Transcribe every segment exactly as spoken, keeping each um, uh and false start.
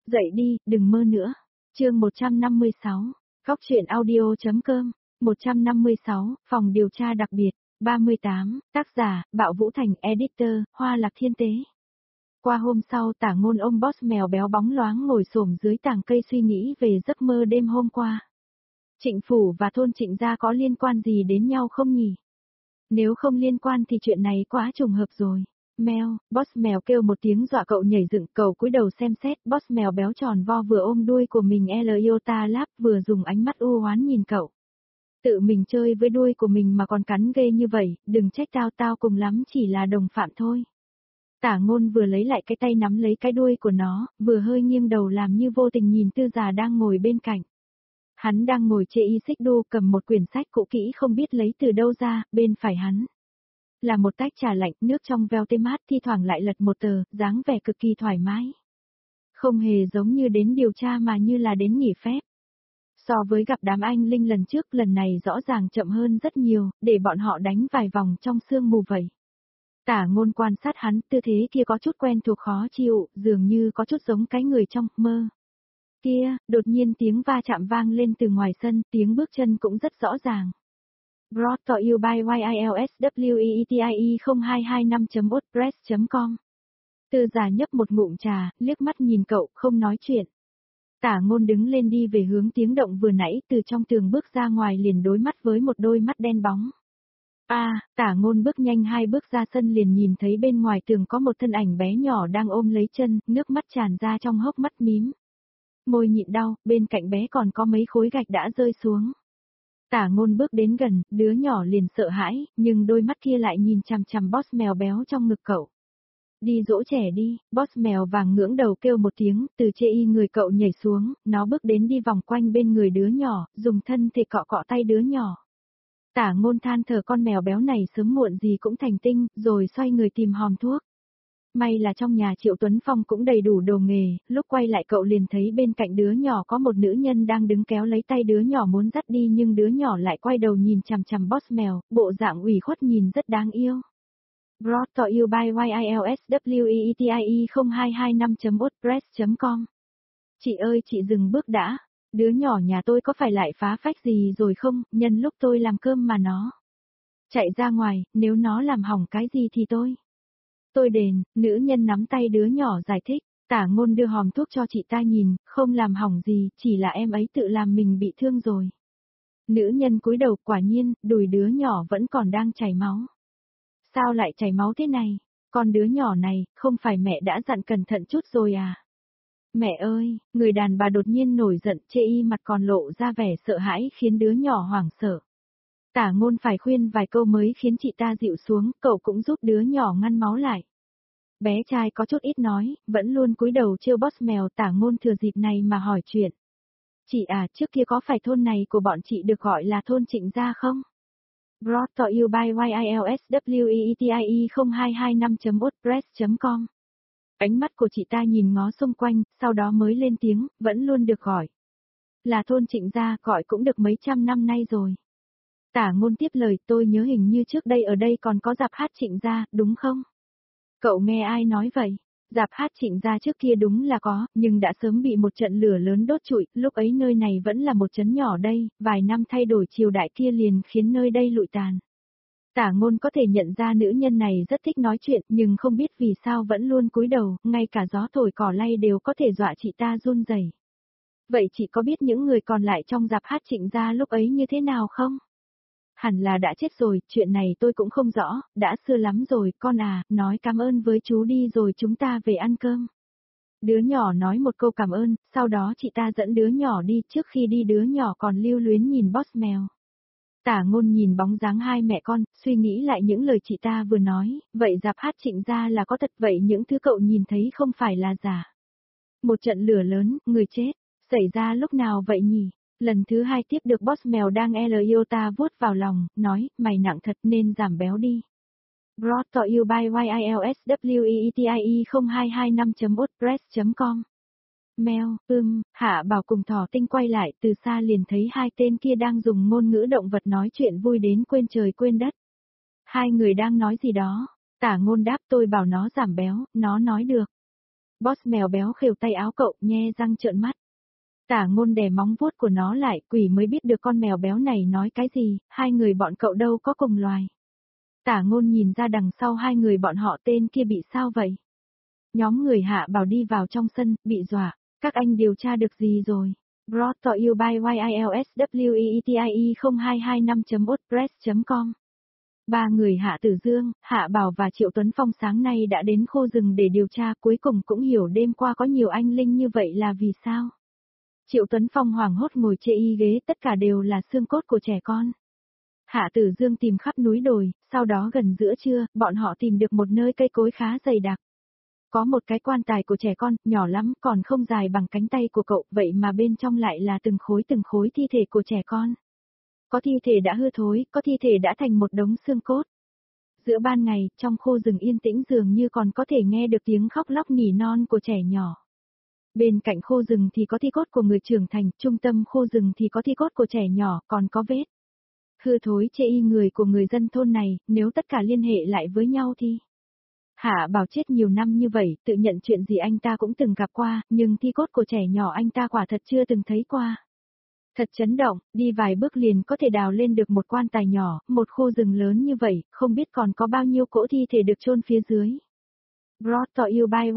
Dậy đi, đừng mơ nữa. Chương một trăm năm mươi sáu, Góc truyện audio.com, một trăm năm mươi sáu, Phòng điều tra đặc biệt, ba mươi tám, tác giả, Bạo Vũ Thành, editor, Hoa Lạc Thiên Tế. Qua hôm sau Tả Ngôn ôm boss mèo béo bóng loáng ngồi xổm dưới tàng cây suy nghĩ về giấc mơ đêm hôm qua. Trịnh Phủ và thôn Trịnh gia có liên quan gì đến nhau không nhỉ? Nếu không liên quan thì chuyện này quá trùng hợp rồi. Mèo, boss mèo kêu một tiếng dọa cậu nhảy dựng, cậu cúi đầu xem xét, boss mèo béo tròn vo vừa ôm đuôi của mình L Iota Lab vừa dùng ánh mắt u oán nhìn cậu. Tự mình chơi với đuôi của mình mà còn cắn ghê như vậy, đừng trách tao tao cùng lắm chỉ là đồng phạm thôi. Tả Ngôn vừa lấy lại cái tay nắm lấy cái đuôi của nó, vừa hơi nghiêng đầu làm như vô tình nhìn Tư Già đang ngồi bên cạnh. Hắn đang ngồi chê y xích đu cầm một quyển sách cũ kỹ không biết lấy từ đâu ra, bên phải hắn là một tách trà lạnh, nước trong veo tê mát, thi thoảng lại lật một tờ, dáng vẻ cực kỳ thoải mái. Không hề giống như đến điều tra mà như là đến nghỉ phép. So với gặp đám anh Linh lần trước, lần này rõ ràng chậm hơn rất nhiều, để bọn họ đánh vài vòng trong sương mù vậy. Tả Ngôn quan sát hắn, tư thế kia có chút quen thuộc khó chịu, dường như có chút giống cái người trong mơ. Kia, đột nhiên tiếng va chạm vang lên từ ngoài sân, tiếng bước chân cũng rất rõ ràng. Brought to you by YILSWEETIE không hai hai năm chấm wordpress chấm com. Tư Già nhấp một ngụm trà, liếc mắt nhìn cậu, không nói chuyện. Tả Ngôn đứng lên đi về hướng tiếng động vừa nãy, từ trong tường bước ra ngoài liền đối mắt với một đôi mắt đen bóng. A, à, Tả Ngôn bước nhanh hai bước ra sân liền nhìn thấy bên ngoài tường có một thân ảnh bé nhỏ đang ôm lấy chân, nước mắt tràn ra trong hốc mắt mím. Môi nhịn đau, bên cạnh bé còn có mấy khối gạch đã rơi xuống. Tả Ngôn bước đến gần, đứa nhỏ liền sợ hãi, nhưng đôi mắt kia lại nhìn chằm chằm boss mèo béo trong ngực cậu. Đi dỗ trẻ đi, boss mèo vàng ngưỡng đầu kêu một tiếng, từ chê y người cậu nhảy xuống, nó bước đến đi vòng quanh bên người đứa nhỏ, dùng thân thể cọ cọ tay đứa nhỏ. Tả Ngôn than thở con mèo béo này sớm muộn gì cũng thành tinh, rồi xoay người tìm hòm thuốc. May là trong nhà Triệu Tuấn Phong cũng đầy đủ đồ nghề, lúc quay lại cậu liền thấy bên cạnh đứa nhỏ có một nữ nhân đang đứng kéo lấy tay đứa nhỏ muốn dắt đi nhưng đứa nhỏ lại quay đầu nhìn chằm chằm boss mèo, bộ dạng ủy khuất nhìn rất đáng yêu. Brought to you by YILSWEETIE không hai hai năm chấm wordpress chấm com. Chị ơi chị dừng bước đã, đứa nhỏ nhà tôi có phải lại phá phách gì rồi không, nhân lúc tôi làm cơm mà nó chạy ra ngoài, nếu nó làm hỏng cái gì thì tôi. Tôi đền, nữ nhân nắm tay đứa nhỏ giải thích, Tả Ngôn đưa hòm thuốc cho chị ta nhìn, không làm hỏng gì, chỉ là em ấy tự làm mình bị thương rồi. Nữ nhân cúi đầu, quả nhiên, đùi đứa nhỏ vẫn còn đang chảy máu. Sao lại chảy máu thế này? Con đứa nhỏ này, không phải mẹ đã dặn cẩn thận chút rồi à? Mẹ ơi, người đàn bà đột nhiên nổi giận, chê y mặt còn lộ ra vẻ sợ hãi khiến đứa nhỏ hoảng sợ. Tả Ngôn phải khuyên vài câu mới khiến chị ta dịu xuống, cậu cũng giúp đứa nhỏ ngăn máu lại. Bé trai có chút ít nói, vẫn luôn cúi đầu trêu boss mèo. Tả Ngôn thừa dịp này mà hỏi chuyện. Chị à, trước kia có phải thôn này của bọn chị được gọi là thôn Trịnh gia không? Brought to you by YILSWEETIE không hai hai năm chấm wordpress chấm com. Ánh mắt của chị ta nhìn ngó xung quanh, sau đó mới lên tiếng, vẫn luôn được gọi. Là thôn Trịnh gia, gọi cũng được mấy trăm năm nay rồi. Tả Ngôn tiếp lời, tôi nhớ hình như trước đây ở đây còn có dạp hát Trịnh gia, đúng không? Cậu nghe ai nói vậy? Dạp hát Trịnh gia trước kia đúng là có, nhưng đã sớm bị một trận lửa lớn đốt trụi, lúc ấy nơi này vẫn là một trấn nhỏ đây, vài năm thay đổi triều đại kia liền khiến nơi đây lụi tàn. Tả Ngôn có thể nhận ra nữ nhân này rất thích nói chuyện, nhưng không biết vì sao vẫn luôn cúi đầu, ngay cả gió thổi cỏ lay đều có thể dọa chị ta run rẩy. Vậy chị có biết những người còn lại trong dạp hát Trịnh gia lúc ấy như thế nào không? Hẳn là đã chết rồi, chuyện này tôi cũng không rõ, đã xưa lắm rồi, con à, nói cảm ơn với chú đi rồi chúng ta về ăn cơm. Đứa nhỏ nói một câu cảm ơn, sau đó chị ta dẫn đứa nhỏ đi, trước khi đi đứa nhỏ còn lưu luyến nhìn boss mèo. Tả Ngôn nhìn bóng dáng hai mẹ con, suy nghĩ lại những lời chị ta vừa nói, vậy dạp hát Trịnh gia là có thật, vậy những thứ cậu nhìn thấy không phải là giả. Một trận lửa lớn, người chết, xảy ra lúc nào vậy nhỉ? Lần thứ hai tiếp được boss mèo đang L Iota vuốt vào lòng, nói, mày nặng thật nên giảm béo đi. Brought to you by YILSWEETIE không hai hai năm chấm wordpress chấm com. Mèo, ưm, Hạ Bảo cùng Thỏ Tinh quay lại từ xa liền thấy hai tên kia đang dùng ngôn ngữ động vật nói chuyện vui đến quên trời quên đất. Hai người đang nói gì đó, Tả Ngôn đáp tôi bảo nó giảm béo, nó nói được. Boss mèo béo khều tay áo cậu, nhe răng trợn mắt. Tả Ngôn đè móng vuốt của nó lại, quỷ mới biết được con mèo béo này nói cái gì, hai người bọn cậu đâu có cùng loài. Tả Ngôn nhìn ra đằng sau hai người bọn họ, tên kia bị sao vậy? Nhóm người Hạ Bảo đi vào trong sân, bị dọa. Các anh điều tra được gì rồi? Brought to you by YILSWEETIE không hai hai năm chấm wordpress chấm com. Ba người Hạ Tử Dương, Hạ Bảo và Triệu Tuấn Phong sáng nay đã đến khu rừng để điều tra, cuối cùng cũng hiểu đêm qua có nhiều anh linh như vậy là vì sao. Triệu Tuấn Phong hoảng hốt ngồi chê y ghế, tất cả đều là xương cốt của trẻ con. Hạ Tử Dương tìm khắp núi đồi, sau đó gần giữa trưa, bọn họ tìm được một nơi cây cối khá dày đặc. Có một cái quan tài của trẻ con, nhỏ lắm, còn không dài bằng cánh tay của cậu, vậy mà bên trong lại là từng khối từng khối thi thể của trẻ con. Có thi thể đã hư thối, có thi thể đã thành một đống xương cốt. Giữa ban ngày, trong khu rừng yên tĩnh dường như còn có thể nghe được tiếng khóc lóc nỉ non của trẻ nhỏ. Bên cạnh khu rừng thì có thi cốt của người trưởng thành, trung tâm khu rừng thì có thi cốt của trẻ nhỏ, còn có vết hư thối chê y người của người dân thôn này, nếu tất cả liên hệ lại với nhau thì... Hạ Bảo chết nhiều năm như vậy, tự nhận chuyện gì anh ta cũng từng gặp qua, nhưng thi cốt của trẻ nhỏ anh ta quả thật chưa từng thấy qua. Thật chấn động, đi vài bước liền có thể đào lên được một quan tài nhỏ, một khu rừng lớn như vậy, không biết còn có bao nhiêu cỗ thi thể được chôn phía dưới. Brought to you by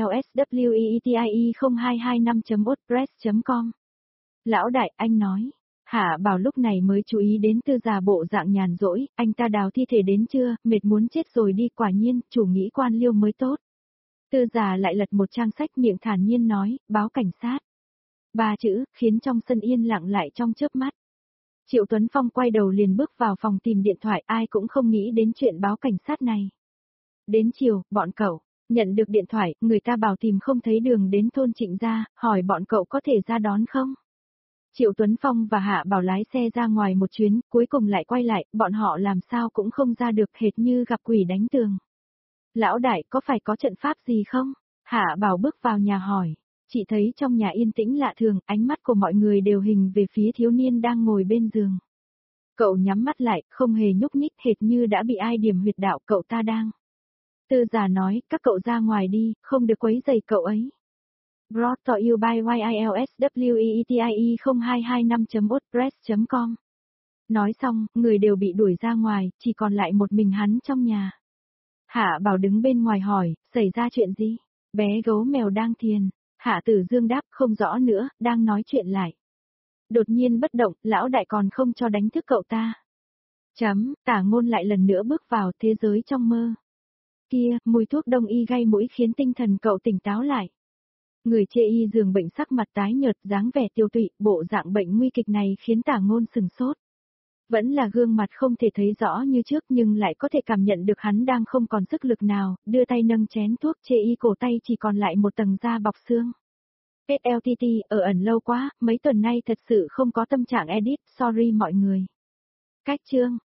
YILSWEETIE không hai hai năm chấm wordpress chấm com. Lão đại, anh nói. Hạ Bảo lúc này mới chú ý đến Tư Già bộ dạng nhàn rỗi, anh ta đào thi thể đến chưa, mệt muốn chết rồi đi, quả nhiên, chủ nghĩ quan liêu mới tốt. Tư Già lại lật một trang sách, miệng thản nhiên nói, báo cảnh sát. Ba chữ, khiến trong sân yên lặng lại trong chớp mắt. Triệu Tuấn Phong quay đầu liền bước vào phòng tìm điện thoại, ai cũng không nghĩ đến chuyện báo cảnh sát này. Đến chiều, bọn cậu nhận được điện thoại, người ta bảo tìm không thấy đường đến thôn Trịnh gia, hỏi bọn cậu có thể ra đón không? Triệu Tuấn Phong và Hạ Bảo lái xe ra ngoài một chuyến, cuối cùng lại quay lại, bọn họ làm sao cũng không ra được, hệt như gặp quỷ đánh tường. Lão đại, có phải có trận pháp gì không? Hạ Bảo bước vào nhà hỏi. Chị thấy trong nhà yên tĩnh lạ thường, ánh mắt của mọi người đều hình về phía thiếu niên đang ngồi bên giường. Cậu nhắm mắt lại, không hề nhúc nhích, hệt như đã bị ai điểm huyệt đạo, cậu ta đang. Tư Già nói, các cậu ra ngoài đi, không được quấy rầy cậu ấy. Brought to you by YILSWEETIE không hai hai năm chấm wordpress chấm com. Nói xong, người đều bị đuổi ra ngoài, chỉ còn lại một mình hắn trong nhà. Hạ Bảo đứng bên ngoài hỏi, xảy ra chuyện gì? Bé gấu mèo đang thiền. Hạ Tử Dương đáp, không rõ nữa, đang nói chuyện lại. Đột nhiên bất động, lão đại còn không cho đánh thức cậu ta. Chấm, Tả Ngôn lại lần nữa bước vào thế giới trong mơ. Kia, mùi thuốc đông y gây mũi khiến tinh thần cậu tỉnh táo lại. Người chê y giường bệnh sắc mặt tái nhợt, dáng vẻ tiêu tụy, bộ dạng bệnh nguy kịch này khiến Tả Ngôn sừng sốt. Vẫn là gương mặt không thể thấy rõ như trước nhưng lại có thể cảm nhận được hắn đang không còn sức lực nào, đưa tay nâng chén thuốc, chê y cổ tay chỉ còn lại một tầng da bọc xương. ét lờ tê tê, ở ẩn lâu quá, mấy tuần nay thật sự không có tâm trạng edit, sorry mọi người. Cách chương